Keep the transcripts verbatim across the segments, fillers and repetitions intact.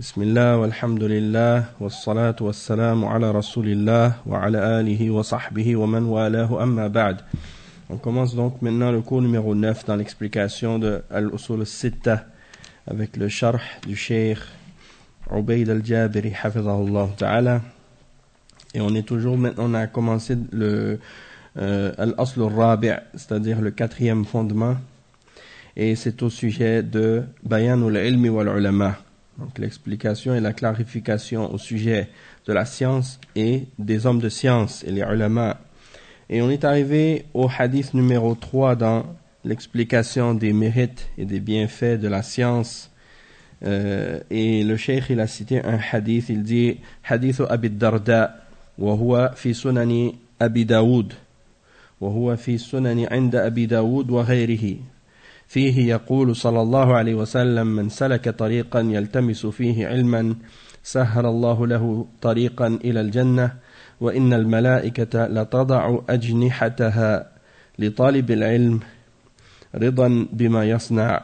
Bismillah, walhamdulillah, wassalatu wassalamu ala rasulillah, wa ala alihi wa sahbihi wa man walahu amma ba'd. On commence donc maintenant le cours numéro neuf dans l'explication de Al-Usul al-Sitta avec le sharh du Cheikh Ubayd al-Jabiri, hafizahullah ta'ala. Et on est toujours maintenant, on a commencé le euh, Al-Asl al-Rabi', c'est-à-dire le quatrième fondement. Et c'est au sujet de Bayanul ilmi wal ulama. Donc l'explication et la clarification au sujet de la science et des hommes de science et les ulama. Et on est arrivé au hadith numéro trois dans l'explication des mérites et des bienfaits de la science. Euh, et le cheikh il a cité un hadith, il dit hadith Abi Darda wa huwa fi sunani Abi Daoud wa huwa fi sunani inda Abi Daoud wa ghayrihi. فيه يقول صلى الله عليه وسلم من سلك طريقا يلتمس فيه علما سهل الله له طريقا إلى الجنة وإن الملائكة لتضع أجنحتها لطالب العلم رضا بما يصنع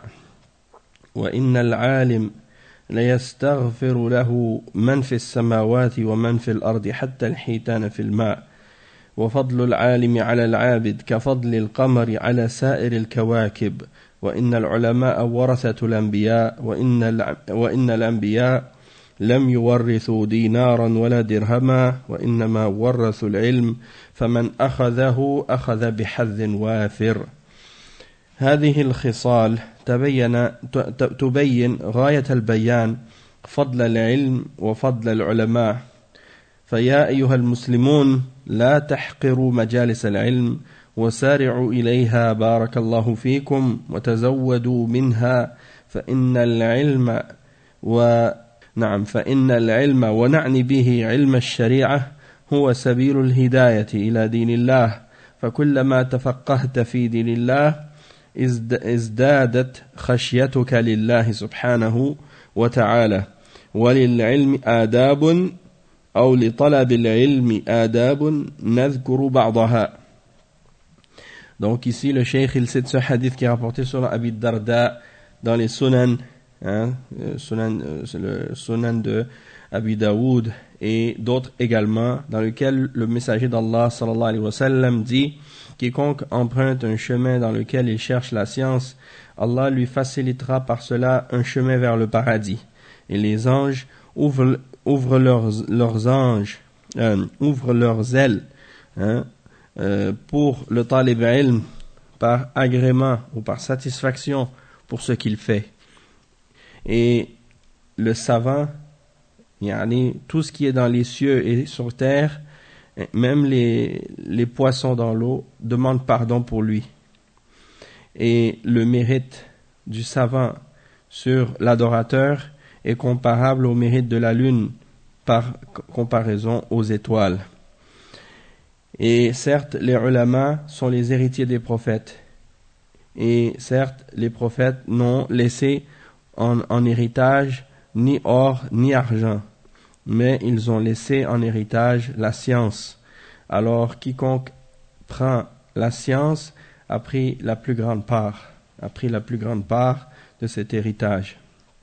وإن العالم ليستغفر له من في السماوات ومن في الأرض حتى الحيتان في الماء وفضل العالم على العابد كفضل القمر على سائر الكواكب وإن العلماء ورثة الأنبياء وإن وإن الأنبياء لم يورثوا دينارا ولا درهما وإنما ورثوا العلم فمن أخذه أخذ بحظ وافر. هذه الخصال تبين تبين غاية البيان فضل العلم وفضل العلماء. فيا أيها المسلمون لا تحقروا مجالس العلم وسارعوا إليها بارك الله فيكم وتزودوا منها فإن العلم ونعم فإن العلم ونعني به علم الشريعة هو سبيل الهداية إلى دين الله فكلما تفقهت في دين الله ازدادت خشيتك لله سبحانه وتعالى وللعلم آداب أو لطلب العلم آداب نذكر بعضها. Donc ici le cheikh il cite ce hadith qui est rapporté sur Abi Darda dans les sunan, hein, sunan le sunan de Abi Daoud et d'autres également, dans lequel le messager d'Allah sallallahu alayhi wa sallam dit quiconque emprunte un chemin dans lequel il cherche la science, Allah lui facilitera par cela un chemin vers le paradis. Et les anges ouvrent, ouvrent leurs, leurs anges, euh, ouvrent leurs ailes, hein, Euh, pour le talib ilm par agrément ou par satisfaction pour ce qu'il fait. Et le savant, yani, tout ce qui est dans les cieux et sur terre, même les, les poissons dans l'eau, demandent pardon pour lui. Et le mérite du savant sur l'adorateur est comparable au mérite de la lune par comparaison aux étoiles. Et certes, les ulama sont les héritiers des prophètes. Et certes, les prophètes n'ont laissé en, en héritage ni or ni argent, mais ils ont laissé en héritage la science. Alors, quiconque prend la science a pris la plus grande part, a pris la plus grande part de cet héritage.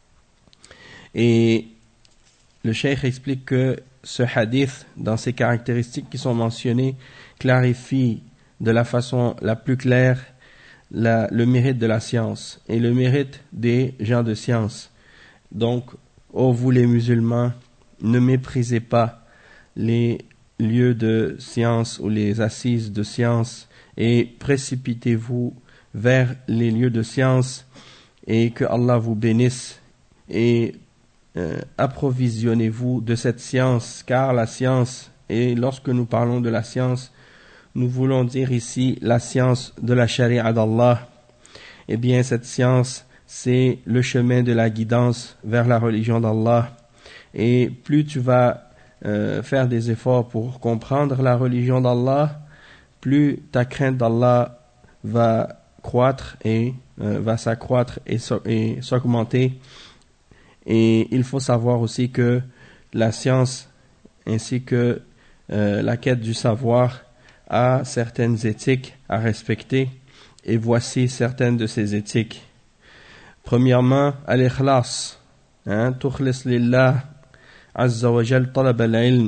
Et le cheikh explique que ce hadith, dans ses caractéristiques qui sont mentionnées, clarifie de la façon la plus claire la, le mérite de la science et le mérite des gens de science. Donc, ô vous les musulmans, ne méprisez pas les lieux de science ou les assises de science et précipitez-vous vers les lieux de science et que Allah vous bénisse et Euh, approvisionnez-vous de cette science, car la science, et lorsque nous parlons de la science, nous voulons dire ici la science de la charia d'Allah. Eh bien, cette science, c'est le chemin de la guidance vers la religion d'Allah. Et plus tu vas euh, faire des efforts pour comprendre la religion d'Allah, plus ta crainte d'Allah va croître et euh, va s'accroître et, so- et s'augmenter. Et il faut savoir aussi que la science ainsi que euh, la quête du savoir a certaines éthiques à respecter et voici certaines de ces éthiques. Premièrement, al-ikhlas, تخلص لله عز وجل طلب العلم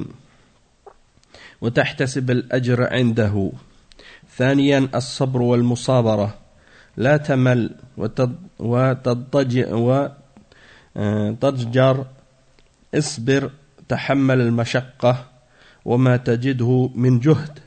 وتحتسب الأجر عنده. ثانيا الصبر والمصابرة، لا تمل وتضجر، اصبر، تحمل المشقة وما تجده من جهد.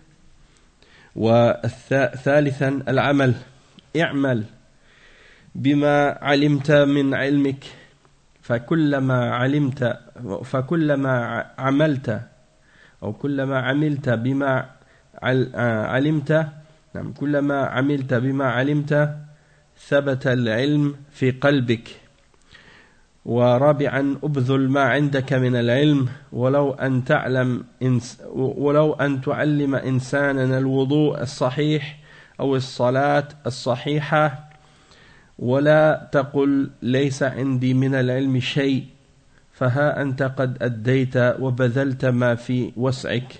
وثالثا العمل، اعمل بما علمت من علمك، فكلما علمت فكلما عملت أو كلما عملت بما علمت نعم كلما عملت بما علمت ثبت العلم في قلبك. ورابعا أبذل ما عندك من العلم، ولو أن تعلم إنس ولو أن تعلم إنسانا الوضوء الصحيح أو الصلاة الصحيحة، ولا تقل ليس عندي من العلم شيء، فها أنت قد أديت وبذلت ما في وسعك.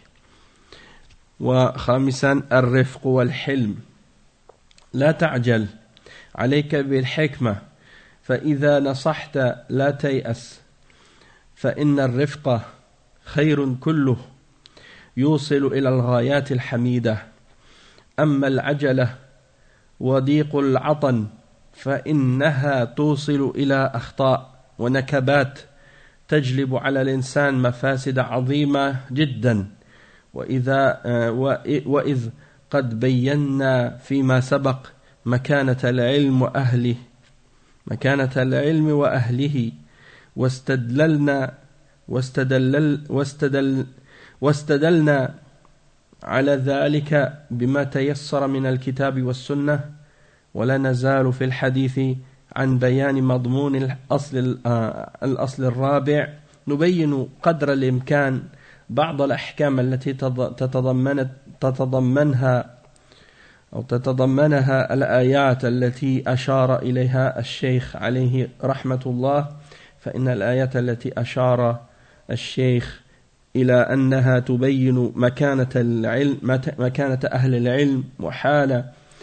وخامسا الرفق والحلم، لا تعجل، عليك بالحكمة، فإذا نصحت لا تيأس، فإن الرفق خير كله يوصل إلى الغايات الحميدة. أما العجلة وضيق العطن فإنها توصل إلى أخطاء ونكبات تجلب على الإنسان مفاسد عظيمة جدا. وإذا وإذ قد بينا فيما سبق مكانة العلم وأهله مكانة العلم وأهله واستدللنا واستدلل واستدل واستدلنا على ذلك بما تيسر من الكتاب والسنة، ولا نزال في الحديث عن بيان مضمون الأصل الأصل الرابع، نبين قدر الإمكان بعض الأحكام التي تتضمنت تتضمنها أو تتضمنها الآيات التي أشار إليها الشيخ عليه رحمة الله. فإن الآيات التي أشار الشيخ إلى أنها تبين مكانة العلم مكانة أهل العلم وحال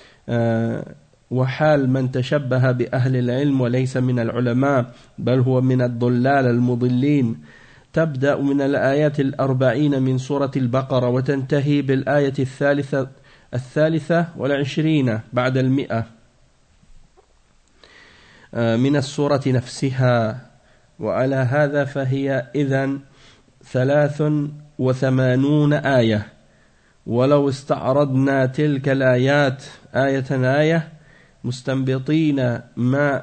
وحال من تشبه بأهل العلم وليس من العلماء بل هو من الضلال المضلين، تبدأ من الآيات الأربعين من سورة البقرة وتنتهي بالآية الثالثة الثالثة والعشرين بعد المئة من السورة نفسها. وعلى هذا فهي إذن ثلاث وثمانون آية. ولو استعرضنا تلك الآيات آية آية مستنبطين ما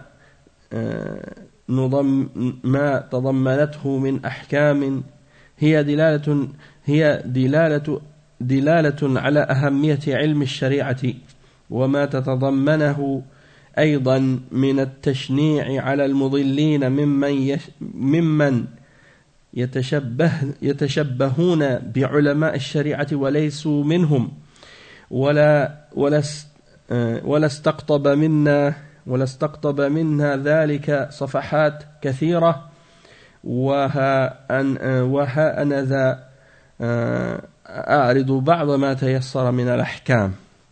نضم ما تضمنته من أحكام هي دلالة هي دلالة دلالة على أهمية علم الشريعة وما تتضمنه أيضا من التشنيع على المضلين ممن يش ممن يتشبه يتشبهون بعلماء الشريعة وليسوا منهم، ولا ولا ولا استقطب منا ولا استقطب منها ذلك صفحات كثيرة. وها أن وها أنا ذا أعرض بعض ما تيسر من الأحكام.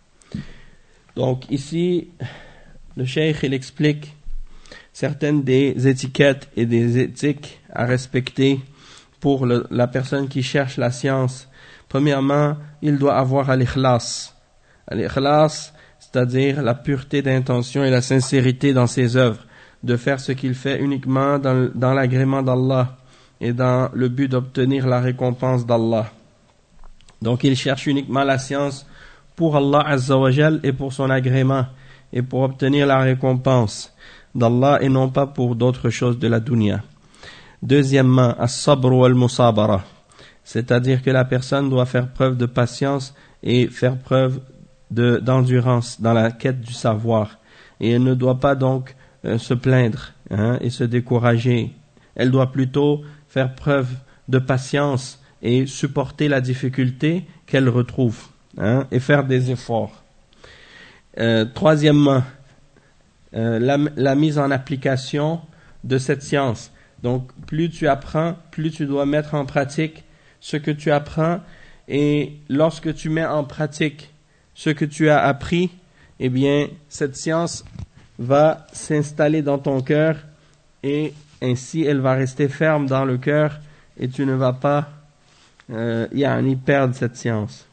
Donc ici, le cheikh il explique certaines des étiquettes et des éthiques à respecter pour le, la personne qui cherche la science. Premièrement, il doit avoir l'ikhlas. L'ikhlas, c'est-à-dire la pureté d'intention et la sincérité dans ses œuvres, de faire ce qu'il fait uniquement dans, dans l'agrément d'Allah et dans le but d'obtenir la récompense d'Allah. Donc il cherche uniquement la science pour Allah Azza wa Jal et pour son agrément et pour obtenir la récompense d'Allah et non pas pour d'autres choses de la dunya. Deuxièmement, as-sabr wal-musabara, c'est-à-dire que la personne doit faire preuve de patience et faire preuve de, d'endurance dans la quête du savoir. Et elle ne doit pas donc euh, se plaindre hein, et se décourager. Elle doit plutôt faire preuve de patience et supporter la difficulté qu'elle retrouve hein, et faire des efforts. Euh, troisièmement, euh, la, la mise en application de cette science. Donc, plus tu apprends, plus tu dois mettre en pratique ce que tu apprends. Et lorsque tu mets en pratique ce que tu as appris, eh bien, cette science va s'installer dans ton cœur et ainsi elle va rester ferme dans le cœur et tu ne vas pas euh, yani, perdre cette science.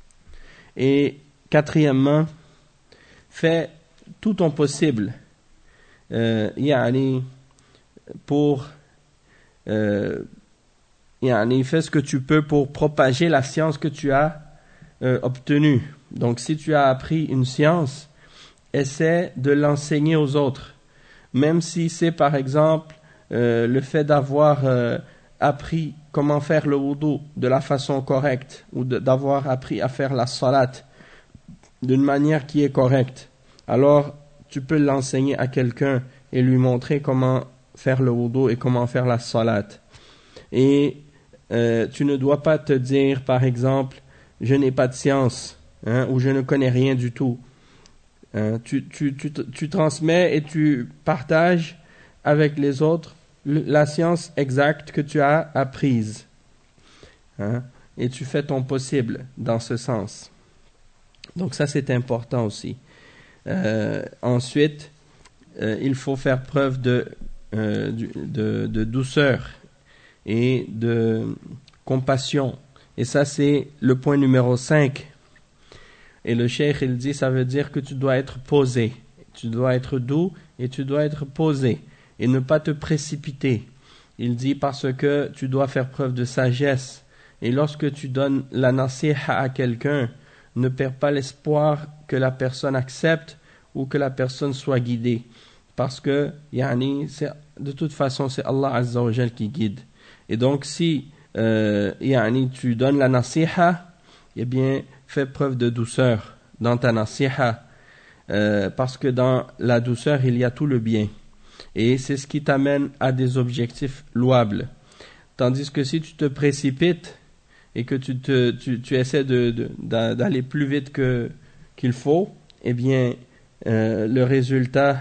Et quatrièmement, fais tout ton possible euh, yani, pour euh, yani, fais ce que tu peux pour propager la science que tu as euh, obtenue. Donc si tu as appris une science, essaie de l'enseigner aux autres, même si c'est par exemple euh, le fait d'avoir euh, appris comment faire le wudu de la façon correcte ou de, d'avoir appris à faire la salat d'une manière qui est correcte. Alors tu peux l'enseigner à quelqu'un et lui montrer comment faire le wudu et comment faire la salat. Et euh, tu ne dois pas te dire par exemple je n'ai pas de science hein, ou je ne connais rien du tout. Hein, tu, tu, tu, tu transmets et tu partages avec les autres la science exacte que tu as apprise. Hein, et tu fais ton possible dans ce sens. Donc ça c'est important aussi. Euh, ensuite, euh, il faut faire preuve de, euh, de, de douceur et de compassion. Et ça c'est le point numéro cinq. Et le cheikh il dit, ça veut dire que tu dois être posé. Tu dois être doux et tu dois être posé. Et ne pas te précipiter. Il dit parce que tu dois faire preuve de sagesse. Et lorsque tu donnes la nasiha à quelqu'un, ne perds pas l'espoir que la personne accepte ou que la personne soit guidée. Parce que, yani, c'est, de toute façon, c'est Allah Azza wa Jal qui guide. Et donc, si euh, yani, tu donnes la nasiha, eh bien, fais preuve de douceur dans ta nasiha. Euh, parce que dans la douceur, il y a tout le bien. Et c'est ce qui t'amène à des objectifs louables. Tandis que si tu te précipites et que tu, te, tu, tu essaies de, de, d'aller plus vite que, qu'il faut, eh bien, euh, le résultat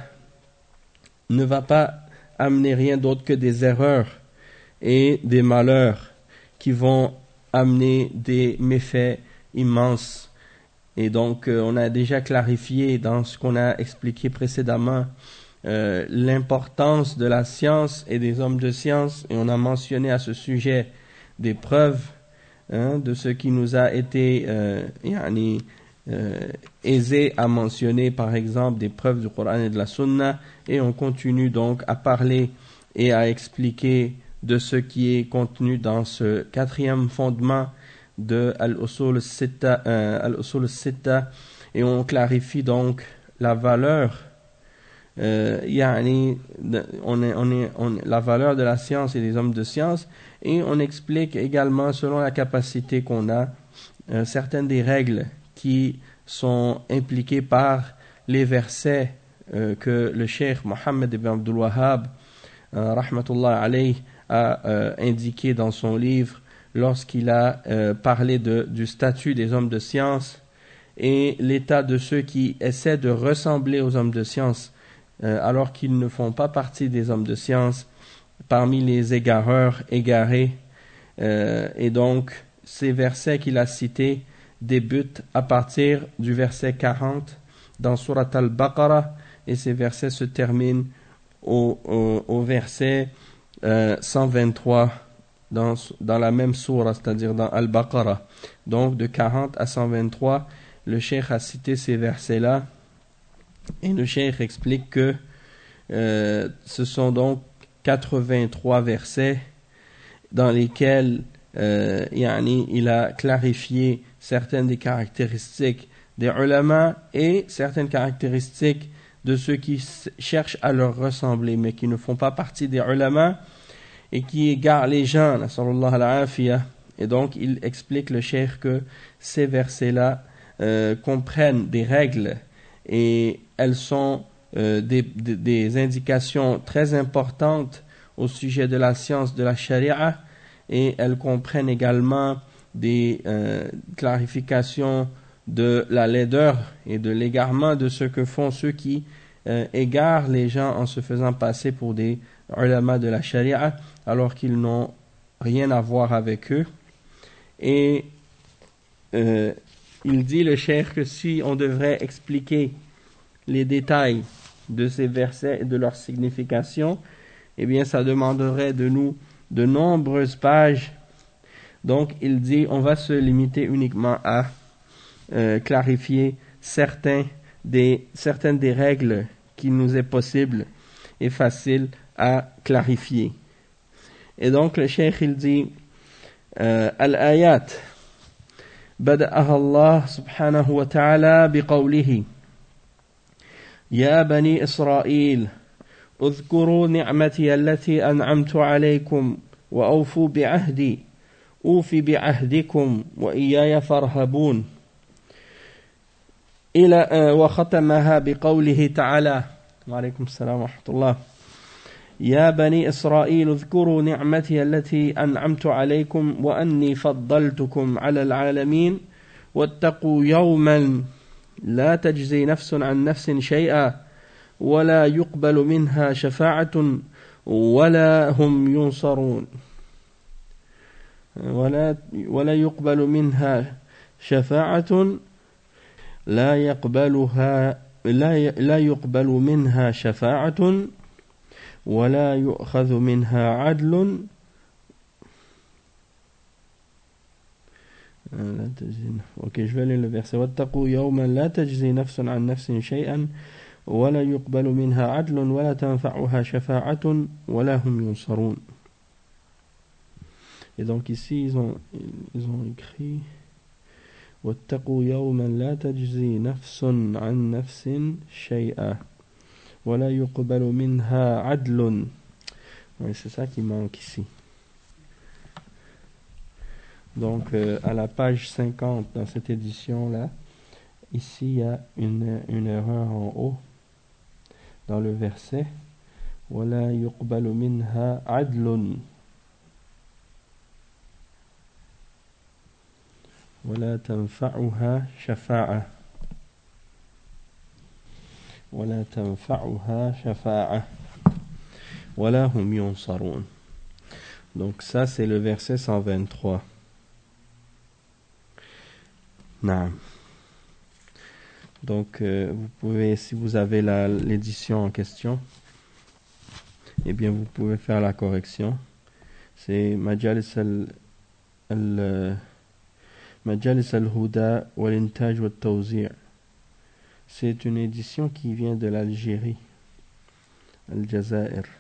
ne va pas amener rien d'autre que des erreurs et des malheurs qui vont amener des méfaits immenses. Et donc, euh, on a déjà clarifié dans ce qu'on a expliqué précédemment euh, l'importance de la science et des hommes de science, et on a mentionné à ce sujet des preuves hein, de ce qui nous a été euh, yani, euh, aisé à mentionner, par exemple des preuves du Coran et de la Sunna, et on continue donc à parler et à expliquer de ce qui est contenu dans ce quatrième fondement de Al-Usul Sitta, euh, Al-Usul Sitta, et on clarifie donc la valeur euh, yani, on est, on est, on, la valeur de la science et des hommes de science, et on explique également selon la capacité qu'on a euh, certaines des règles qui sont impliquées par les versets euh, que le cheikh Mohammed ibn Abdul Wahhab euh, rahmatullah alayh a euh, indiqué dans son livre lorsqu'il a euh, parlé de, du statut des hommes de science et l'état de ceux qui essaient de ressembler aux hommes de science euh, alors qu'ils ne font pas partie des hommes de science, parmi les égareurs, égarés. Euh, et donc, ces versets qu'il a cités débutent à partir du verset quarante dans Surat Al-Baqarah, et ces versets se terminent au, au, au verset euh, cent vingt-trois dans, dans la même sourate, c'est-à-dire dans Al-Baqarah. Donc, de quarante à cent vingt-trois, le cheikh a cité ces versets-là, et le cheikh explique que euh, ce sont donc quatre-vingt-trois versets dans lesquels euh, yani, il a clarifié certaines des caractéristiques des ulama et certaines caractéristiques de ceux qui cherchent à leur ressembler mais qui ne font pas partie des ulama et qui égarent les gens. Et donc il explique le cheikh que ces versets-là euh, comprennent des règles et elles sont euh, des, des, des indications très importantes au sujet de la science de la charia, et elles comprennent également des euh, clarifications de la laideur et de l'égarement de ce que font ceux qui euh, égarent les gens en se faisant passer pour des ulama de la charia alors qu'ils n'ont rien à voir avec eux. Et euh, il dit le cheikh que si on devrait expliquer les détails de ces versets et de leur signification, eh bien ça demanderait de nous de nombreuses pages. Donc il dit on va se limiter uniquement à euh, clarifier certains des, certaines des règles qu'il nous est possible et facile à clarifier. Et donc le cheikh il dit euh, al-ayat بدأها الله سبحانه وتعالى بقوله يا بني إسرائيل اذكروا نعمتي التي أنعمت عليكم وأوفوا بعهدي أوف بعهدكم وإياي فارهبون إلى وختمها بقوله تعالى وعليكم السلام ورحمة الله يا بني إسرائيل اذكروا نعمتي التي أنعمت عليكم وأني فضلتكم على العالمين واتقوا يوما لا تجزي نفس عن نفس شيئا ولا يقبل منها شفاعة ولا هم ينصرون ولا ولا يقبل منها شفاعة لا يقبلها لا لا يقبل منها شفاعة ولا يؤخذ منها عدل لا تجزي ok je vais lire le verset واتقوا يوما لا تجزي نفس عن نفس شيئا ولا يقبل منها عدل ولا تنفعها شفاعة ولا هم ينصرون. Et donc ici ils ont ils ont écrit واتقوا يوما لا تجزي نفس عن نفس شيئا ولا يقبل منها عدل. Oui, c'est ça qui manque ici. Donc euh, à la page cinquante dans cette édition là, ici il y a une, une erreur en haut dans le verset ولا يقبل منها عدل ولا تنفعها شفاعة ولا تنفعها شفاعة ولا هم ينصرون. Donc ça c'est le verset cent vingt-trois. Naam. Donc euh, vous pouvez, si vous avez la, l'édition en question, eh bien vous pouvez faire la correction. C'est Majalis al, al Majalis al-Huda wal-Intaj wal-Tawzi'. C'est une édition qui vient de l'Algérie, Al-Jazair.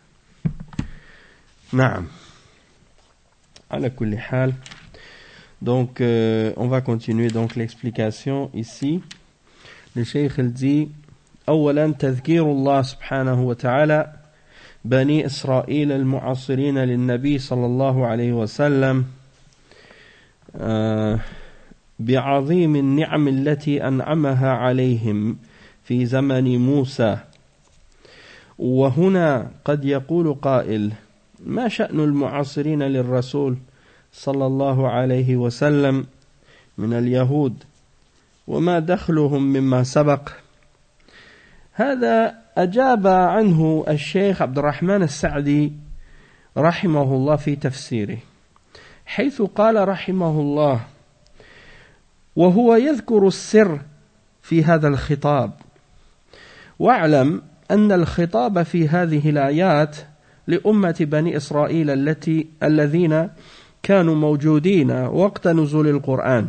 Naam. Ala kulli hal. Donc, euh, on va continuer donc l'explication ici. Le Cheikh il dit أولا تذكير الله سبحانه وتعالى بني إسرائيل المعاصرين للنبي صلى الله عليه وسلم آه بعظيم النعم التي أنعمها عليهم في زمن موسى. وهنا قد يقول قائل ما شأن المعاصرين للرسول صلى الله عليه وسلم من اليهود وما دخلهم مما سبق؟ هذا أجاب عنه الشيخ عبد الرحمن السعدي رحمه الله في تفسيره، حيث قال رحمه الله وهو يذكر السر في هذا الخطاب: واعلم أن الخطاب في هذه الآيات لأمة بني إسرائيل التي الذين كانوا موجودين وقت نزول القرآن،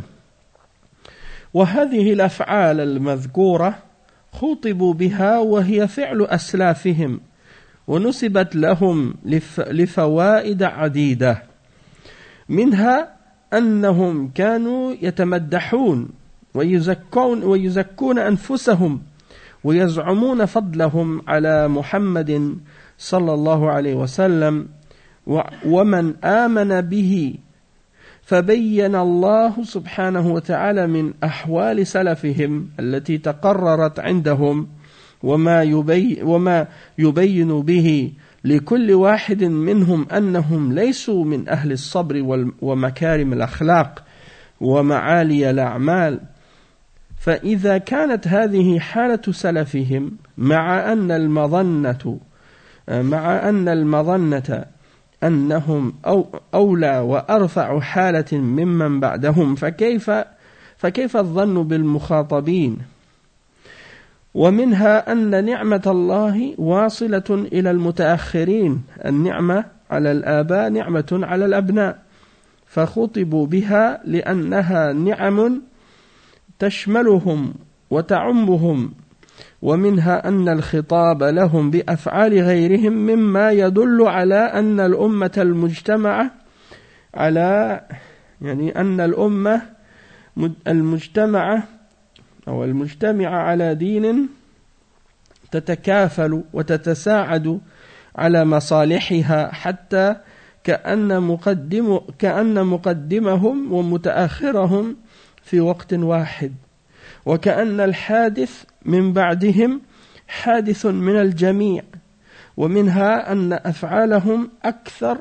وهذه الأفعال المذكورة خُطبوا بها وهي فعل أسلافهم ونسبت لهم لف لفوائد عديدة، منها أنهم كانوا يتمدحون ويزكون, ويزكون أنفسهم ويزعمون فضلهم على محمد صلى الله عليه وسلم ومن آمن به، فبين الله سبحانه وتعالى من أحوال سلفهم التي تقررت عندهم وما يبين, وما يبين به لكل واحد منهم أنهم ليسوا من أهل الصبر ومكارم الأخلاق ومعالي الأعمال. فإذا كانت هذه حالة سلفهم مع أن المظنة مع أن المظنة أنهم أو أولى وأرفع حالة ممن بعدهم، فكيف فكيف الظن بالمخاطبين؟ ومنها أن نعمة الله واصلة إلى المتأخرين النعمة على الآباء نعمة على الأبناء فخطبوا بها لأنها نعم تشملهم وتعمهم ومنها أن الخطاب لهم بأفعال غيرهم مما يدل على أن الأمة المجتمعة على يعني أن الأمة المجتمعة أو المجتمعة على دين تتكافل وتتساعد على مصالحها حتى كأن مقدم كأن مقدمهم ومتأخرهم في وقت واحد وكأن الحادث من بعدهم حادث من الجميع ومنها أن أفعالهم أكثر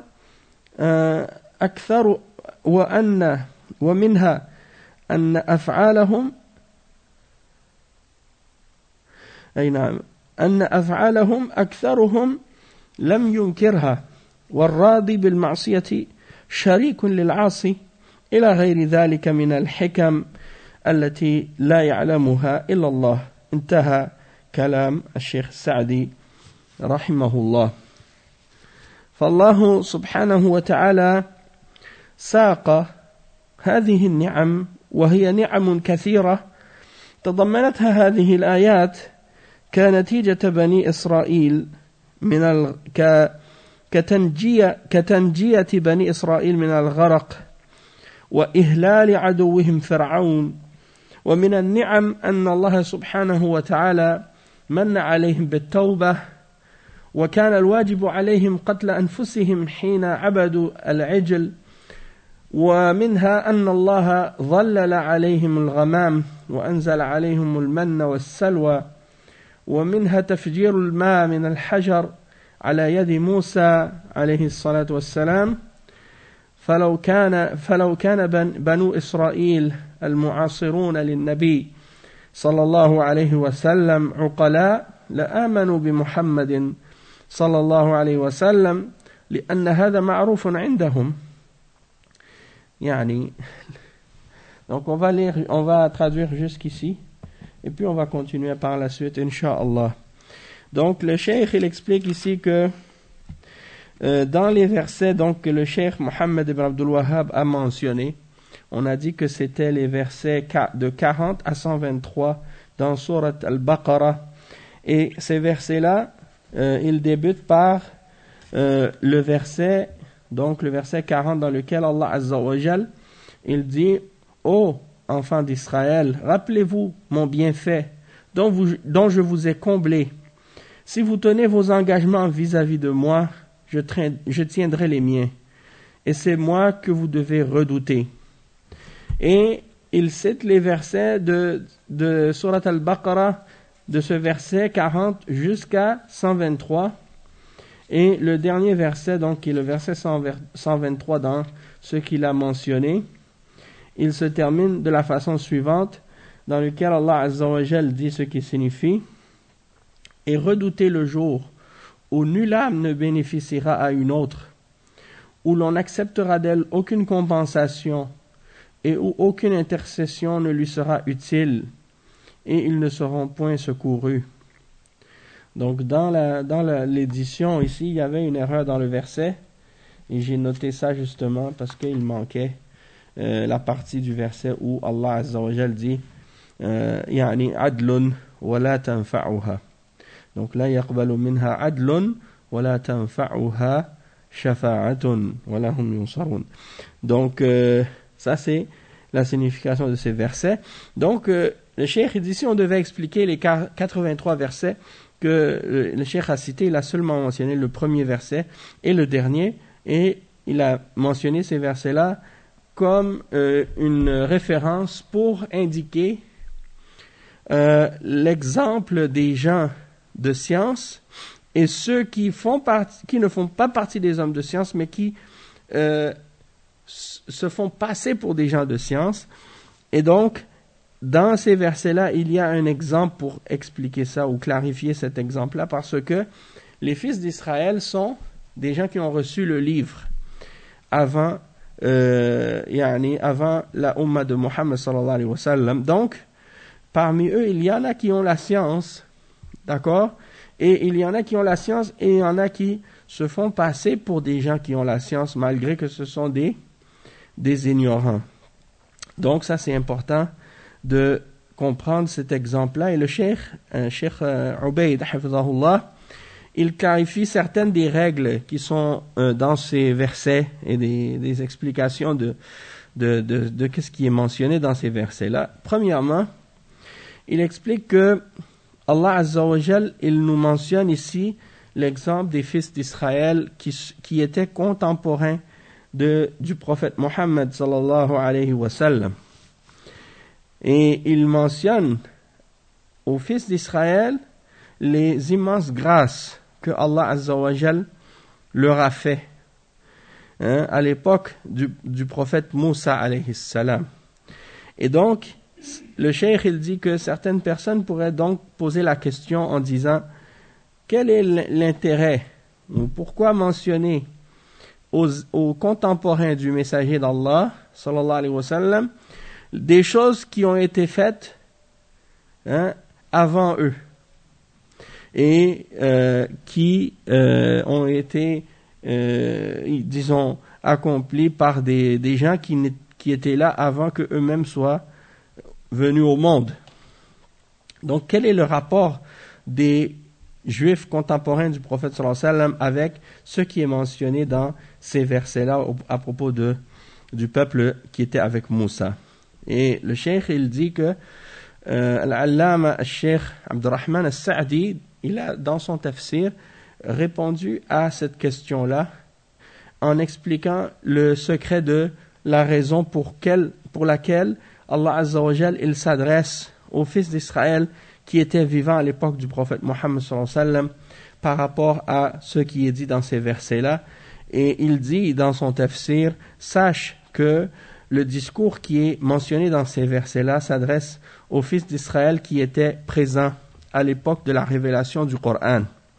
أكثر وأن ومنها أن أفعالهم أي نعم أن أفعالهم أكثرهم لم ينكرها والراضي بالمعصية شريك للعاصي إلى غير ذلك من الحكم التي لا يعلمها إلا الله. انتهى كلام الشيخ السعدي رحمه الله. فالله سبحانه وتعالى ساق هذه النعم وهي نعم كثيرة تضمنتها هذه الآيات كنتيجة بني إسرائيل من ال... ك... كتنجية... كتنجية بني إسرائيل من الغرق وإهلال عدوهم فرعون. ومن النعم أن الله سبحانه وتعالى من عليهم بالتوبة وكان الواجب عليهم قتل أنفسهم حين عبدوا العجل. ومنها أن الله ظلل عليهم الغمام وأنزل عليهم المن والسلوى. ومنها تفجير الماء من الحجر على يد موسى عليه الصلاة والسلام. فلو كان فلو كان بنو إسرائيل المعاصرون للنبي صلى الله عليه وسلم عقلاء لآمنوا بمحمد صلى الله عليه وسلم لأن هذا معروف عندهم. يعني donc on va lire, on va traduire jusqu'ici et puis on va continuer par la suite incha'Allah. Donc le cheikh il explique ici que euh, dans les versets donc que le cheikh Mohammed ibn Abdul Wahhab a mentionné, on a dit que c'était les versets de quarante à cent vingt-trois dans Surat Al-Baqarah. Et ces versets-là, euh, ils débutent par euh, le verset, donc le verset quarante dans lequel Allah Azza wa Jal, il dit « Ô enfants d'Israël, rappelez-vous mon bienfait dont, vous, dont je vous ai comblé. Si vous tenez vos engagements vis-à-vis de moi, je, train, je tiendrai les miens. Et c'est moi que vous devez redouter. » Et il cite les versets de, de Surat Al-Baqarah, de ce verset quarante jusqu'à cent vingt-trois. Et le dernier verset, donc, qui est le verset cent vingt-trois dans ce qu'il a mentionné, il se termine de la façon suivante, dans lequel Allah Azza wa Jal dit ce qui signifie « Et redoutez le jour où nulle âme ne bénéficiera à une autre, où l'on n'acceptera d'elle aucune compensation, et où aucune intercession ne lui sera utile, et ils ne seront point secourus. » Donc dans, la, dans la, l'édition ici, il y avait une erreur dans le verset, et j'ai noté ça justement parce qu'il manquait euh, la partie du verset où Allah Azza wa Jal dit euh, « Yani adlun wa la tanfa'uha » Donc là, « yaqbalu minha adlun wa la tanfa'uha shafa'atun wa lahum yunsarun » Donc euh, ça c'est la signification de ces versets. Donc euh, le cheikh ici, on devait expliquer les quatre-vingt-trois versets que le cheikh a cités. Il a seulement mentionné le premier verset et le dernier, et il a mentionné ces versets-là comme euh, une référence pour indiquer euh, l'exemple des gens de science et ceux qui, font partie, qui ne font pas partie des hommes de science, mais qui euh, se font passer pour des gens de science. Et donc, dans ces versets-là, il y a un exemple pour expliquer ça ou clarifier cet exemple-là, parce que les fils d'Israël sont des gens qui ont reçu le livre avant, euh, yani avant la Ummah de Muhammad sallallahu alayhi wa sallam. Donc, parmi eux, il y en a qui ont la science, d'accord? Et il y en a qui ont la science et il y en a qui se font passer pour des gens qui ont la science malgré que ce sont des, des ignorants. Donc ça c'est important de comprendre cet exemple-là. Et le cheikh, euh, cheikh euh, Ubayd, hafizahullah, il clarifie certaines des règles qui sont euh, dans ces versets et des, des explications de, de, de, de qu'est-ce qui est mentionné dans ces versets-là. Premièrement, il explique que Allah Azza wa Jal, il nous mentionne ici l'exemple des fils d'Israël qui, qui étaient contemporains de, du prophète Mohammed sallallahu alayhi wa sallam. Et il mentionne aux fils d'Israël les immenses grâces que Allah Azza wa Jal leur a fait hein, à l'époque du, du prophète Moussa alayhi salam. Et donc, le cheikh il dit que certaines personnes pourraient donc poser la question en disant quel est l'intérêt ou pourquoi mentionner aux, aux contemporains du messager d'Allah sallallahu alayhi wa sallam des choses qui ont été faites hein, avant eux et euh, qui euh, ont été euh, disons accomplies par des, des gens qui, qui étaient là avant que eux-mêmes soient venus au monde. Donc quel est le rapport des Juifs contemporains du prophète sallallahu alayhi wa sallam avec ce qui est mentionné dans ces versets-là à propos de, du peuple qui était avec Moussa? Et le cheikh il dit que euh, l'allama al-cheikh Abdurrahman al-Sa'di il a dans son tafsir répondu à cette question-là en expliquant le secret de la raison pour, quelle, pour laquelle Allah Azza wa Jal il s'adresse aux fils d'Israël qui étaient vivants à l'époque du prophète Mohammed sallallahu alayhi wa sallam par rapport à ce qui est dit dans ces versets-là. Et il dit dans son tafsir, sache que le discours qui est mentionné dans ces versets-là s'adresse aux fils d'Israël qui étaient présents à l'époque de la révélation du Coran.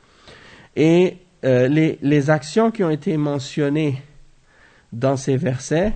Et euh, les, les actions qui ont été mentionnées dans ces versets,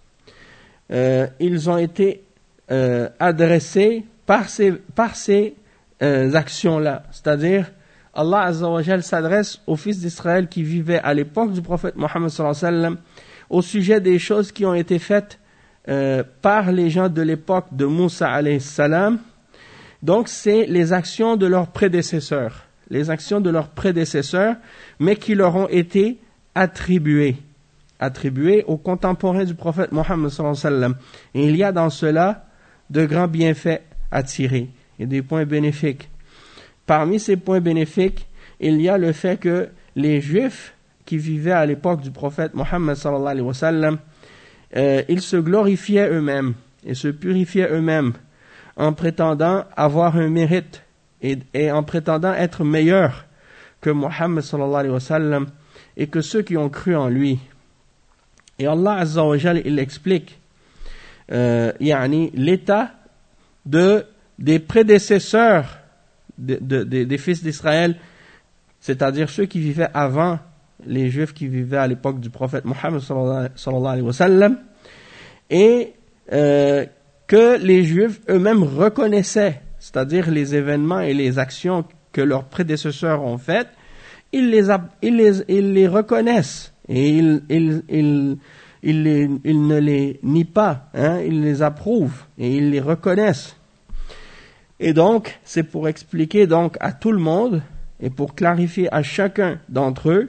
euh, ils ont été euh, adressés par ces, par ces euh, actions-là. C'est-à-dire, Allah Azza wa Jal s'adresse aux fils d'Israël qui vivaient à l'époque du prophète Mohammed sallallahu alayhi wa sallam au sujet des choses qui ont été faites euh, par les gens de l'époque de Moussa alayhi salam. Donc, c'est les actions de leurs prédécesseurs. Les actions de leurs prédécesseurs, mais qui leur ont été attribuées. Attribuées aux contemporains du prophète Mohammed sallallahu alayhi wa sallam. Et il y a dans cela de grands bienfaits à tirer et des points bénéfiques. Parmi ces points bénéfiques, il y a le fait que les Juifs qui vivaient à l'époque du prophète Mohammed sallallahu alayhi wa sallam, euh, ils se glorifiaient eux-mêmes et se purifiaient eux-mêmes en prétendant avoir un mérite et, et en prétendant être meilleurs que Mohammed sallallahu alayhi wa sallam et que ceux qui ont cru en lui. Et Allah Azza wa Jal, il explique euh, yani, l'état de, des prédécesseurs de, de, de, des fils d'Israël, c'est-à-dire ceux qui vivaient avant les Juifs qui vivaient à l'époque du prophète Mohammed sallallahu alayhi wa sallam, et euh, que les Juifs eux-mêmes reconnaissaient, c'est-à-dire les événements et les actions que leurs prédécesseurs ont faites, ils les, ils les, ils les reconnaissent et ils, ils, ils, ils, les, ils ne les nient pas, hein, ils les approuvent et ils les reconnaissent. Et donc, c'est pour expliquer donc à tout le monde et pour clarifier à chacun d'entre eux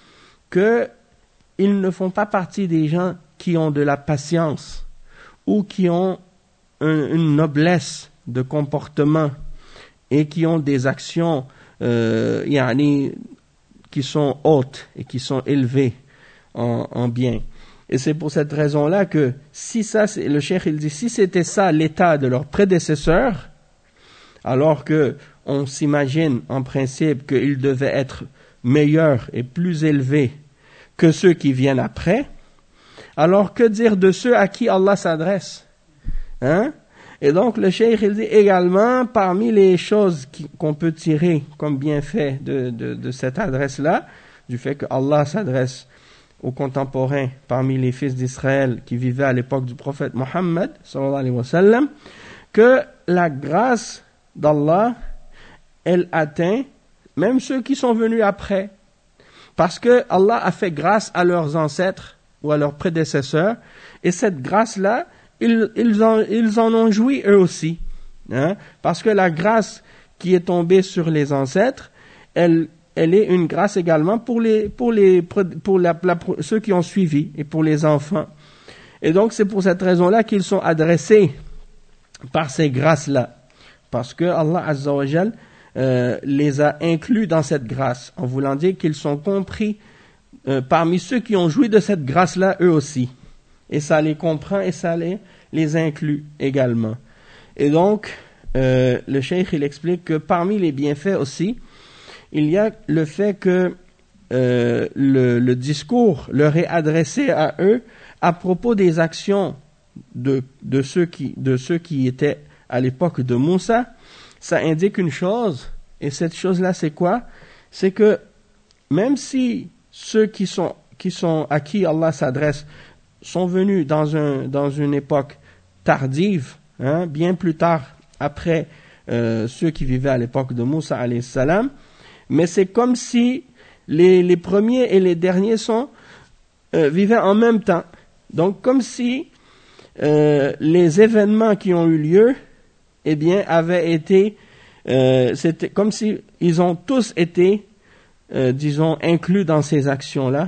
qu'ils ne font pas partie des gens qui ont de la patience ou qui ont un, une noblesse de comportement et qui ont des actions euh, yani, qui sont hautes et qui sont élevées en, en bien. Et c'est pour cette raison-là que si ça, c'est, le cheikh il dit, si c'était ça l'état de leurs prédécesseurs, alors que on s'imagine en principe qu'ils devaient être meilleurs et plus élevés que ceux qui viennent après, alors que dire de ceux à qui Allah s'adresse, hein? Et donc le cheikh il dit également, parmi les choses qui, qu'on peut tirer comme bienfait de, de, de cette adresse-là, du fait que Allah s'adresse aux contemporains parmi les fils d'Israël qui vivaient à l'époque du prophète Mohammed sallallahu alayhi wa sallam, que la grâce d'Allah elle atteint même ceux qui sont venus après. Parce que Allah a fait grâce à leurs ancêtres ou à leurs prédécesseurs, et cette grâce-là, ils, ils, en, ils en ont joui eux aussi. Hein? Parce que la grâce qui est tombée sur les ancêtres, elle, elle est une grâce également pour, les, pour, les, pour la, la, ceux qui ont suivi et pour les enfants. Et donc c'est pour cette raison-là qu'ils sont adressés par ces grâces-là. Parce que Allah Azza wa Jal euh, les a inclus dans cette grâce, en voulant dire qu'ils sont compris euh, parmi ceux qui ont joui de cette grâce-là eux aussi. Et ça les comprend et ça les, les inclut également. Et donc, euh, le cheikh il explique que parmi les bienfaits aussi, il y a le fait que euh, le, le discours leur est adressé à eux à propos des actions de, de, ceux qui, de ceux qui étaient à l'époque de Moussa. Ça indique une chose, et cette chose-là c'est quoi? C'est que même si ceux qui sont, qui sont à qui Allah s'adresse sont venus dans, un, dans une époque tardive, hein, bien plus tard après euh, ceux qui vivaient à l'époque de Moussa alayhi salam, mais c'est comme si les, les premiers et les derniers sont, euh, vivaient en même temps. Donc comme si euh, les événements qui ont eu lieu, eh bien, avaient été, euh, c'était comme si ils ont tous été, euh, disons, inclus dans ces actions-là.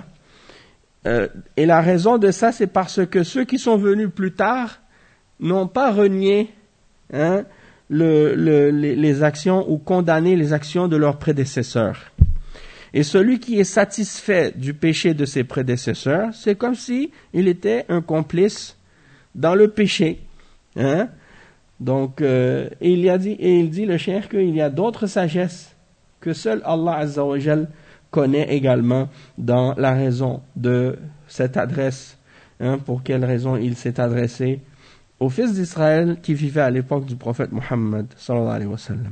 Euh, et la raison de ça, c'est parce que ceux qui sont venus plus tard n'ont pas renié hein, le, le, les, les actions ou condamné les actions de leurs prédécesseurs. Et celui qui est satisfait du péché de ses prédécesseurs, c'est comme si il était un complice dans le péché. Hein? Donc, euh, et il y a dit, et il dit le cheikh qu'il y a d'autres sagesses que seul Allah Azza wa Jal connaît également dans la raison de cette adresse. Hein, pour quelle raison il s'est adressé aux fils d'Israël qui vivaient à l'époque du prophète Muhammad sallallahu alayhi wa sallam.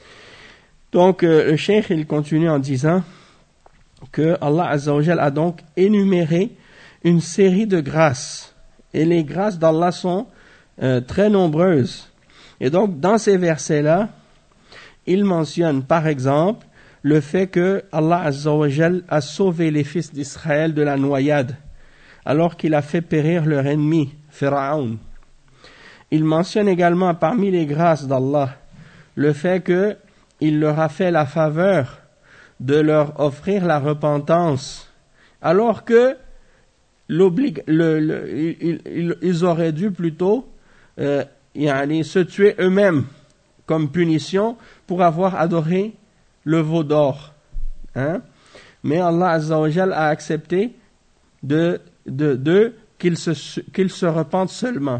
Donc, euh, le cheikh il continue en disant que Allah Azza wa Jal a donc énuméré une série de grâces. Et les grâces d'Allah sont euh, très nombreuses. Et donc, dans ces versets-là, il mentionne, par exemple, le fait que Allah Azza wa Jal a sauvé les fils d'Israël de la noyade, alors qu'il a fait périr leur ennemi, Pharaon. Il mentionne également, parmi les grâces d'Allah, le fait que il leur a fait la faveur de leur offrir la repentance, alors que l'oblig, le, le, ils, ils, ils auraient dû plutôt euh, yani, se tuer eux-mêmes comme punition pour avoir adoré le veau d'or. Hein? Mais Allah Azza wa Jal a accepté de, de, de qu'ils se, qu'ils se repentent seulement.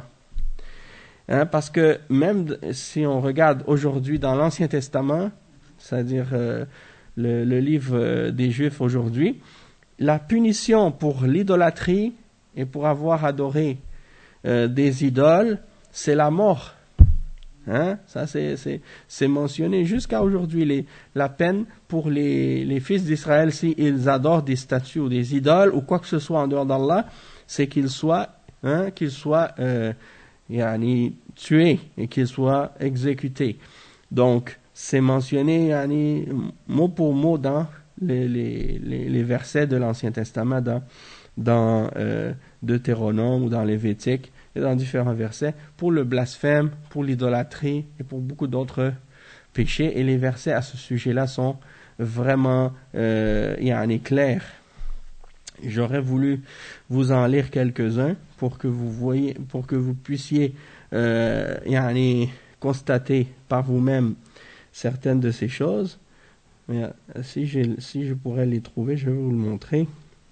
Hein? Parce que même si on regarde aujourd'hui dans l'Ancien Testament, c'est-à-dire euh, le, le livre euh, des Juifs aujourd'hui, la punition pour l'idolâtrie et pour avoir adoré euh, des idoles, c'est la mort. Hein? Ça, c'est, c'est, c'est mentionné jusqu'à aujourd'hui. Les, la peine pour les, les fils d'Israël, s'ils adorent des statues ou des idoles ou quoi que ce soit en dehors d'Allah, c'est qu'ils soient, hein, qu'ils soient euh, yani, tués et qu'ils soient exécutés. Donc, c'est mentionné yani, mot pour mot dans les, les, les, les versets de l'Ancien Testament, dans, dans euh, Deutéronome ou dans Lévitique, et dans différents versets, pour le blasphème, pour l'idolâtrie et pour beaucoup d'autres péchés. Et les versets à ce sujet-là sont vraiment euh, yani, clairs. J'aurais voulu vous en lire quelques-uns pour que vous voyez, pour que vous puissiez euh, yani, constater par vous-même certaines de ces choses. Mais si, j'ai, si je pourrais les trouver, je vais vous le montrer.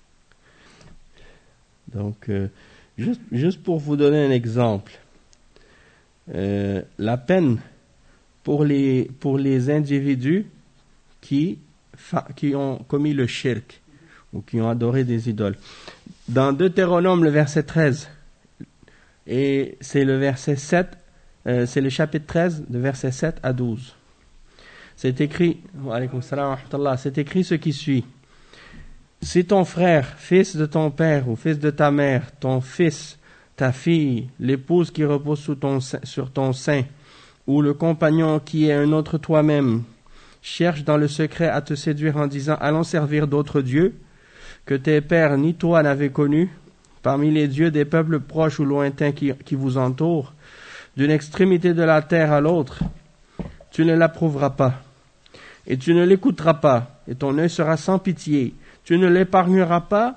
Donc, euh, juste, juste pour vous donner un exemple, euh, la peine pour les, pour les individus qui, fa, qui ont commis le shirk ou qui ont adoré des idoles. Dans Deutéronome, le verset treize, et c'est le verset sept, euh, c'est le chapitre treize, de verset sept à douze. C'est écrit, wa alaykoum salam wa rahmatullah, c'est écrit ce qui suit. Si ton frère, fils de ton père ou fils de ta mère, ton fils, ta fille, l'épouse qui repose sous ton, sur ton sein, ou le compagnon qui est un autre toi-même, cherchent dans le secret à te séduire en disant « Allons servir d'autres dieux que tes pères ni toi n'avaient connus, parmi les dieux des peuples proches ou lointains qui, qui vous entourent, d'une extrémité de la terre à l'autre, tu ne l'approuveras pas, et tu ne l'écouteras pas, et ton œil sera sans pitié, tu ne l'épargneras pas,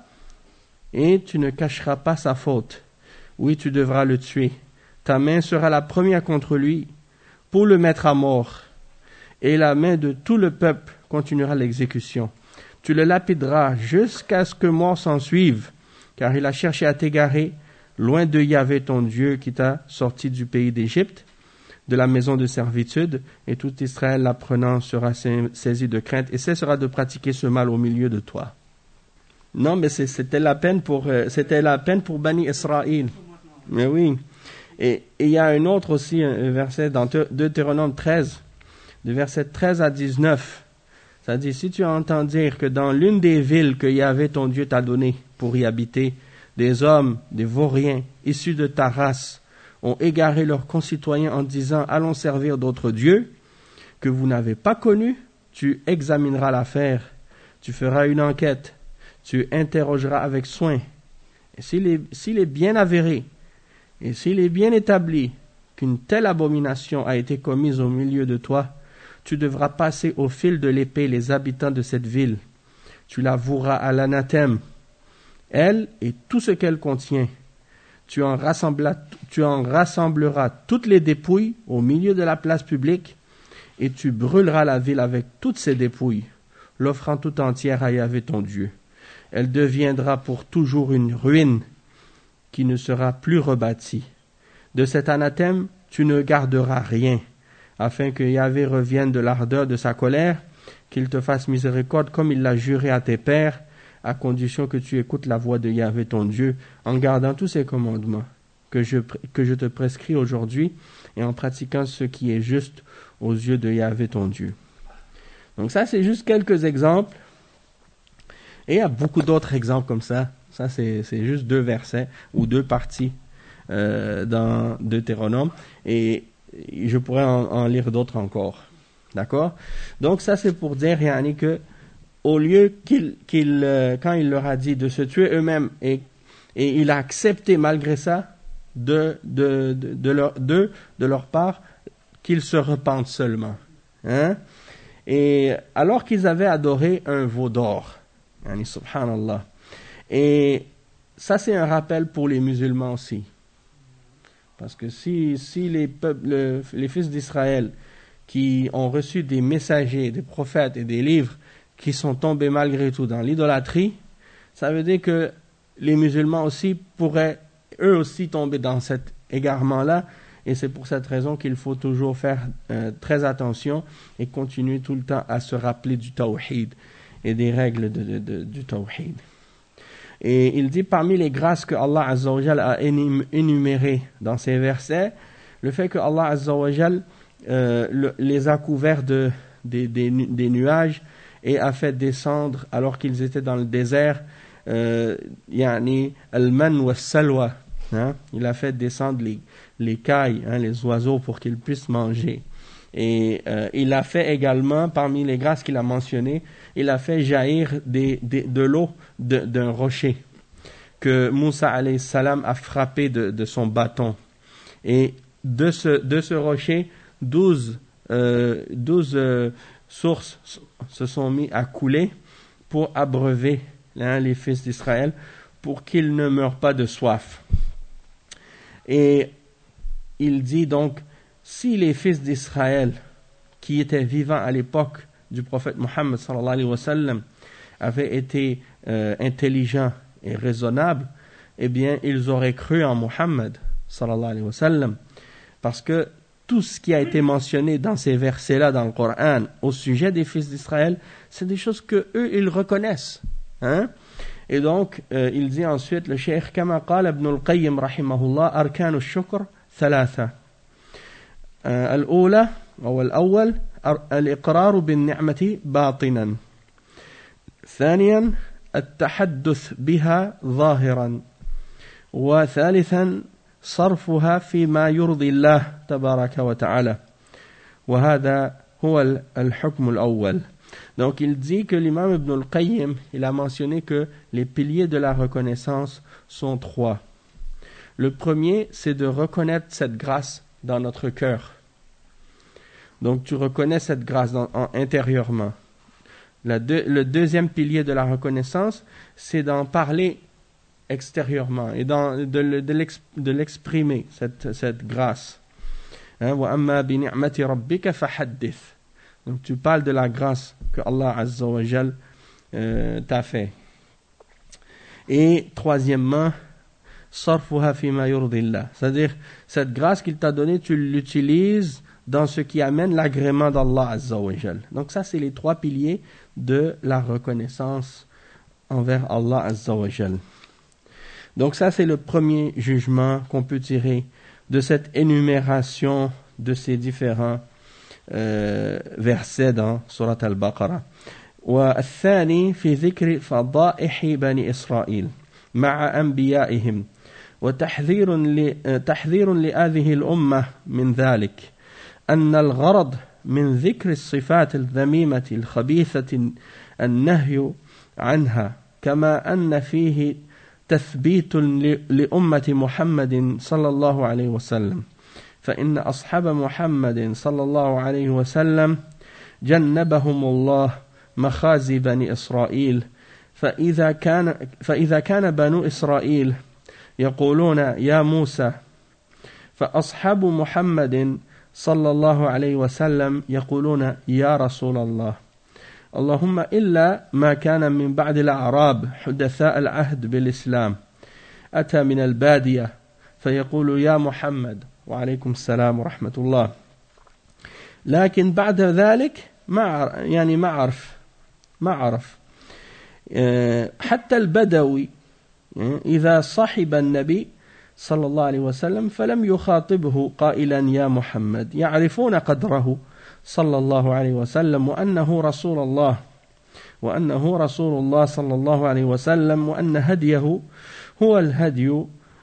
et tu ne cacheras pas sa faute. Oui, tu devras le tuer. Ta main sera la première contre lui, pour le mettre à mort, et la main de tout le peuple continuera l'exécution. Tu le lapideras jusqu'à ce que mort s'en suive, car il a cherché à t'égarer, loin de Yahvé ton Dieu qui t'a sorti du pays d'Égypte, de la maison de servitude, et tout Israël l'apprenant sera saisi de crainte et cessera de pratiquer ce mal au milieu de toi. Non, mais c'est, c'était la peine pour euh, c'était la peine pour Bani Israël. Mais oui. Et il y a un autre aussi, un verset dans Deutéronome treize, de verset treize à dix-neuf. Ça dit, si tu entends dire que dans l'une des villes que Yahvé ton Dieu t'a donné pour y habiter, des hommes, des vauriens, issus de ta race, ont égaré leurs concitoyens en disant « Allons servir d'autres dieux » que vous n'avez pas connus, tu examineras l'affaire, tu feras une enquête, tu interrogeras avec soin. Et s'il est, s'il est bien avéré, et s'il est bien établi qu'une telle abomination a été commise au milieu de toi, tu devras passer au fil de l'épée les habitants de cette ville. Tu la voueras à l'anathème, elle et tout ce qu'elle contient. Tu en, tu en rassembleras toutes les dépouilles au milieu de la place publique et tu brûleras la ville avec toutes ses dépouilles, l'offrant tout entière à Yahvé ton Dieu. Elle deviendra pour toujours une ruine qui ne sera plus rebâtie. De cet anathème, tu ne garderas rien, afin que Yahvé revienne de l'ardeur de sa colère, qu'il te fasse miséricorde comme il l'a juré à tes pères, à condition que tu écoutes la voix de Yahvé ton Dieu, en gardant tous ses commandements que je, que je te prescris aujourd'hui, et en pratiquant ce qui est juste aux yeux de Yahvé ton Dieu. Donc ça, c'est juste quelques exemples. Et il y a beaucoup d'autres exemples comme ça. Ça, c'est, c'est juste deux versets ou deux parties euh, dans Deutéronome. Et je pourrais en, en lire d'autres encore. D'accord? Donc ça, c'est pour dire, yani, que au lieu qu'il, qu'il euh, quand il leur a dit de se tuer eux-mêmes, et, et il a accepté malgré ça, de, de, de, de, leur, de, de leur part, qu'ils se repentent seulement. Hein? Et alors qu'ils avaient adoré un veau d'or. Yani, subhanallah. Et ça, c'est un rappel pour les musulmans aussi. Parce que si, si les, peuples, le, les fils d'Israël qui ont reçu des messagers, des prophètes et des livres qui sont tombés malgré tout dans l'idolâtrie, ça veut dire que les musulmans aussi pourraient eux aussi tomber dans cet égarement-là, et c'est pour cette raison qu'il faut toujours faire euh, très attention et continuer tout le temps à se rappeler du tawhid et des règles de, de, de, du tawhid. Et il dit parmi les grâces que Allah Azza wa Jal a énumérées dans ces versets, le fait que Allah Azza wa Jal euh, le, les a couverts de, des, des, des nuages et a fait descendre, alors qu'ils étaient dans le désert, euh, yani al-man wa salwa, hein, il a fait descendre les, les cailles, hein, les oiseaux pour qu'ils puissent manger. Et euh, il a fait également, parmi les grâces qu'il a mentionnées, il a fait jaillir des, des, de l'eau de, d'un rocher que Moussa alayhi salam a frappé de, de son bâton. Et de ce, de ce rocher, douze, euh, douze euh, sources se sont mis à couler pour abreuver hein, les fils d'Israël, pour qu'ils ne meurent pas de soif. Et il dit donc, si les fils d'Israël qui étaient vivants à l'époque du prophète Mohammed sallallahu alayhi wa sallam avaient été euh, intelligents et raisonnables, eh bien ils auraient cru en Mohammed sallallahu alayhi wa sallam, parce que tout ce qui a été mentionné dans ces versets-là dans le Coran au sujet des fils d'Israël, c'est des choses que eux ils reconnaissent, hein? Et donc euh, il dit ensuite le cheikh kama qala ibn al-Qayyim rahimahullah arkanu ash-shukr thalatha. الأولى أو الأول الإقرار بالنعمة باطنا. ثانيا التحدث بها ظاهرا. وثالثا صرفها فيما يرضي الله تبارك وتعالى. وهذا هو الحكم الأول. Donc il dit que l'imam Ibn al-Qayyim, il a mentionné que les piliers de la reconnaissance sont trois. Le premier, c'est de reconnaître cette grâce dans notre cœur. Donc tu reconnais cette grâce dans, en, intérieurement. La deux, le deuxième pilier de la reconnaissance, c'est d'en parler extérieurement et dans, de, de, de, l'ex, de l'exprimer, cette, cette grâce. Hein, wa amma bi ni'mati rabbika fahaddith. Donc tu parles de la grâce que Allah Azza wa Jal euh, t'a fait. Et troisièmement, sarfuha fima yurdillah. C'est-à-dire, cette grâce qu'il t'a donnée, tu l'utilises dans ce qui amène l'agrément d'Allah Azza wa Jal. Donc ça, c'est les trois piliers de la reconnaissance envers Allah Azza wa Jal. Donc ça, c'est le premier jugement qu'on peut tirer de cette énumération de ces différents euh, versets dans Surat Al-Baqarah. والثاني في ذكر فضائح بني إسرائيل مع أنبيائهم وتحذير تحذير لهذه الأمة من ذلك أن الغرض من ذكر الصفات الذميمة الخبيثة النهي عنها كما أن فيه تثبيت لأمة محمد صلى الله عليه وسلم فإن أصحاب محمد صلى الله عليه وسلم جنبهم الله مخازي بني إسرائيل فإذا كان فإذا كان بنو إسرائيل يقولون يا موسى فأصحاب محمد صلى الله عليه وسلم يقولون يا رسول الله اللهم إلا ما كان من بعد الأعراب حدثاء العهد بالإسلام أتى من البادية فيقول يا محمد وعليكم السلام ورحمة الله لكن بعد ذلك ما يعني ما عرف ما عرف حتى البدوي إذا صحب النبي صلى الله عليه وسلم فلم يخاطبه قائلا يا محمد يعرفون قدره صلى الله عليه وسلم وأنه رسول الله وأنه رسول الله صلى الله عليه وسلم وأن هديه هو الهدي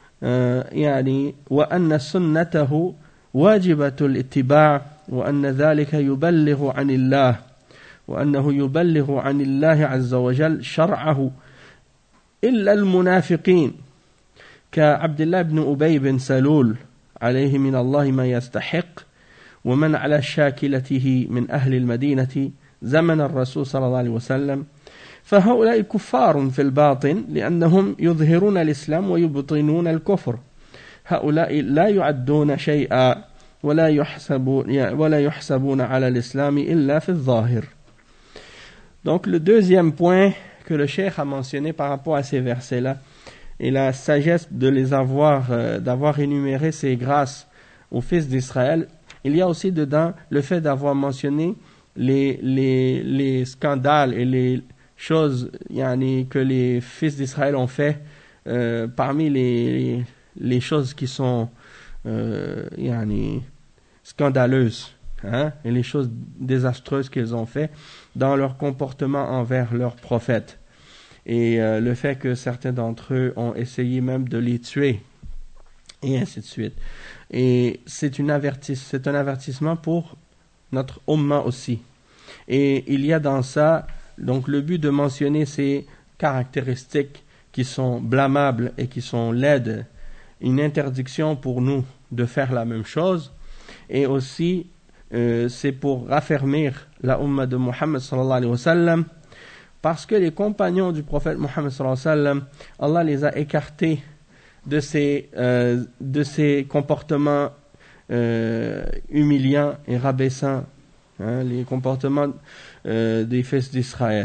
يعني وأن سنته واجبة الاتباع وأن ذلك يبلغ عن الله وأنه يبلغ عن الله عز وجل شرعه إلا المنافقين كعبد الله بن أبي بن سلول عليه من الله ما يستحق ومن على شاكلته من أهل المدينة زمن الرسول صلى الله عليه وسلم فهؤلاء كفار في الباطن لأنهم يظهرون الإسلام ويبطنون الكفر هؤلاء لا يعدون شيئا ولا يحسبون ولا يحسبون على الإسلام إلا في الظاهر. Donc le deuxième point que le cheikh a mentionné par rapport à ces versets-là et la sagesse de les avoir, euh, d'avoir énuméré ces grâces aux fils d'Israël, il y a aussi dedans le fait d'avoir mentionné les, les, les scandales et les choses yani, que les fils d'Israël ont fait euh, parmi les, les choses qui sont euh, yani, scandaleuses hein, et les choses désastreuses qu'ils ont fait dans leur comportement envers leurs prophètes. Et euh, le fait que certains d'entre eux ont essayé même de les tuer, et ainsi de suite. Et c'est, une avertis, c'est un avertissement pour notre umma aussi. Et il y a dans ça, donc le but de mentionner ces caractéristiques qui sont blâmables et qui sont laides, une interdiction pour nous de faire la même chose, et aussi euh, c'est pour raffermir la umma de Muhammad sallallahu alayhi wa sallam, parce que les compagnons du prophète Muhammad sallallahu alayhi wa sallam, Allah les a écartés de ces, euh, de ces comportements euh, humiliants et rabaissants, hein, les comportements euh, des fils d'Israël.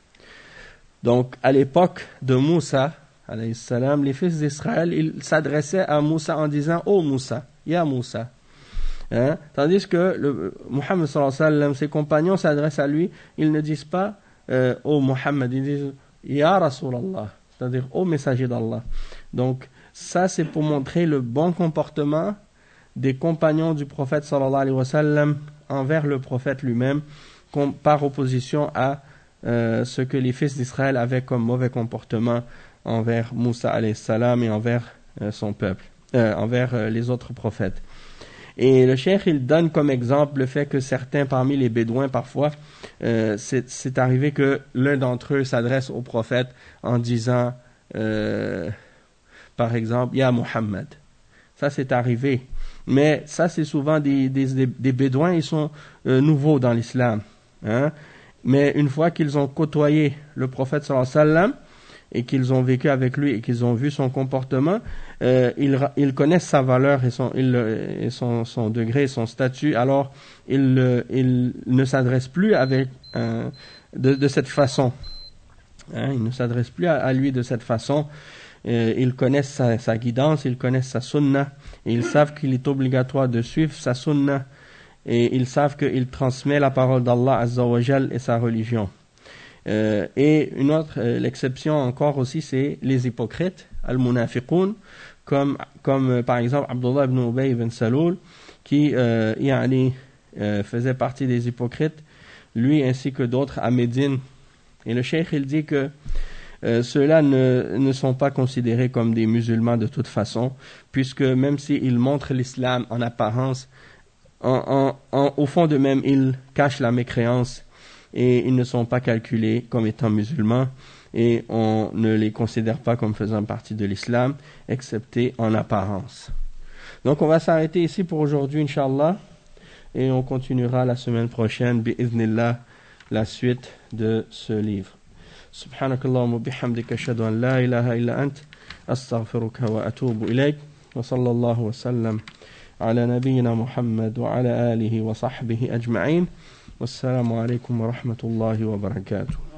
Donc, à l'époque de Moussa, alayhi salam, les fils d'Israël, ils s'adressaient à Moussa en disant « Oh Moussa, ya Moussa ». Hein? Tandis que le, Muhammad sallallahu alayhi wa sallam, ses compagnons s'adressent à lui, ils ne disent pas euh, « Oh Muhammad », ils disent « Ya Rasulallah », c'est-à-dire « Oh messager d'Allah ». Donc, ça c'est pour montrer le bon comportement des compagnons du prophète sallallahu alayhi wa sallam envers le prophète lui-même, par opposition à euh, ce que les fils d'Israël avaient comme mauvais comportement envers Moussa alayhi salam et envers euh, son peuple, euh, envers euh, les autres prophètes. Et le cheikh, il donne comme exemple le fait que certains parmi les bédouins, parfois, euh, c'est, c'est arrivé que l'un d'entre eux s'adresse au prophète en disant, euh, par exemple, Ya Muhammad. Ça, c'est arrivé. Mais ça, c'est souvent des, des, des bédouins, ils sont euh, nouveaux dans l'islam. Hein? Mais une fois qu'ils ont côtoyé le prophète sallallahu alayhi wa sallam, et qu'ils ont vécu avec lui et qu'ils ont vu son comportement, euh, ils, ils connaissent sa valeur et son, il, et son, son degré et son statut, alors ils, ils ne s'adressent plus avec, euh, de, de cette façon. Hein, ils ne s'adressent plus à, à lui de cette façon. Euh, ils connaissent sa, sa guidance, ils connaissent sa sunna, et ils savent qu'il est obligatoire de suivre sa sunna, et ils savent qu'il transmet la parole d'Allah Azza wa Jal et sa religion. Euh, et une autre, euh, l'exception encore aussi, c'est les hypocrites, al-munafiqoun, comme, comme euh, par exemple Abdullah ibn Ubay ibn Saloul, qui euh, yani, euh, faisait partie des hypocrites, lui ainsi que d'autres à Médine. Et le cheikh, il dit que euh, ceux-là ne, ne sont pas considérés comme des musulmans de toute façon, puisque même s'ils montrent l'islam en apparence, en, en, en, au fond d'eux-mêmes, ils cachent la mécréance, et ils ne sont pas calculés comme étant musulmans et on ne les considère pas comme faisant partie de l'islam, excepté en apparence. Donc on va s'arrêter ici pour aujourd'hui, Inch'Allah, et on continuera la semaine prochaine, bi'idhnillah, la suite de ce livre. Subhanakallahumma bihamdika ashhadu an la ilaha illa ant, astaghfiruka wa atubu ilayk, wa sallallahu wa sallam ala nabiyyina Muhammad wa ala alihi wa sahbihi ajma'in. والسلام عليكم ورحمة الله وبركاته.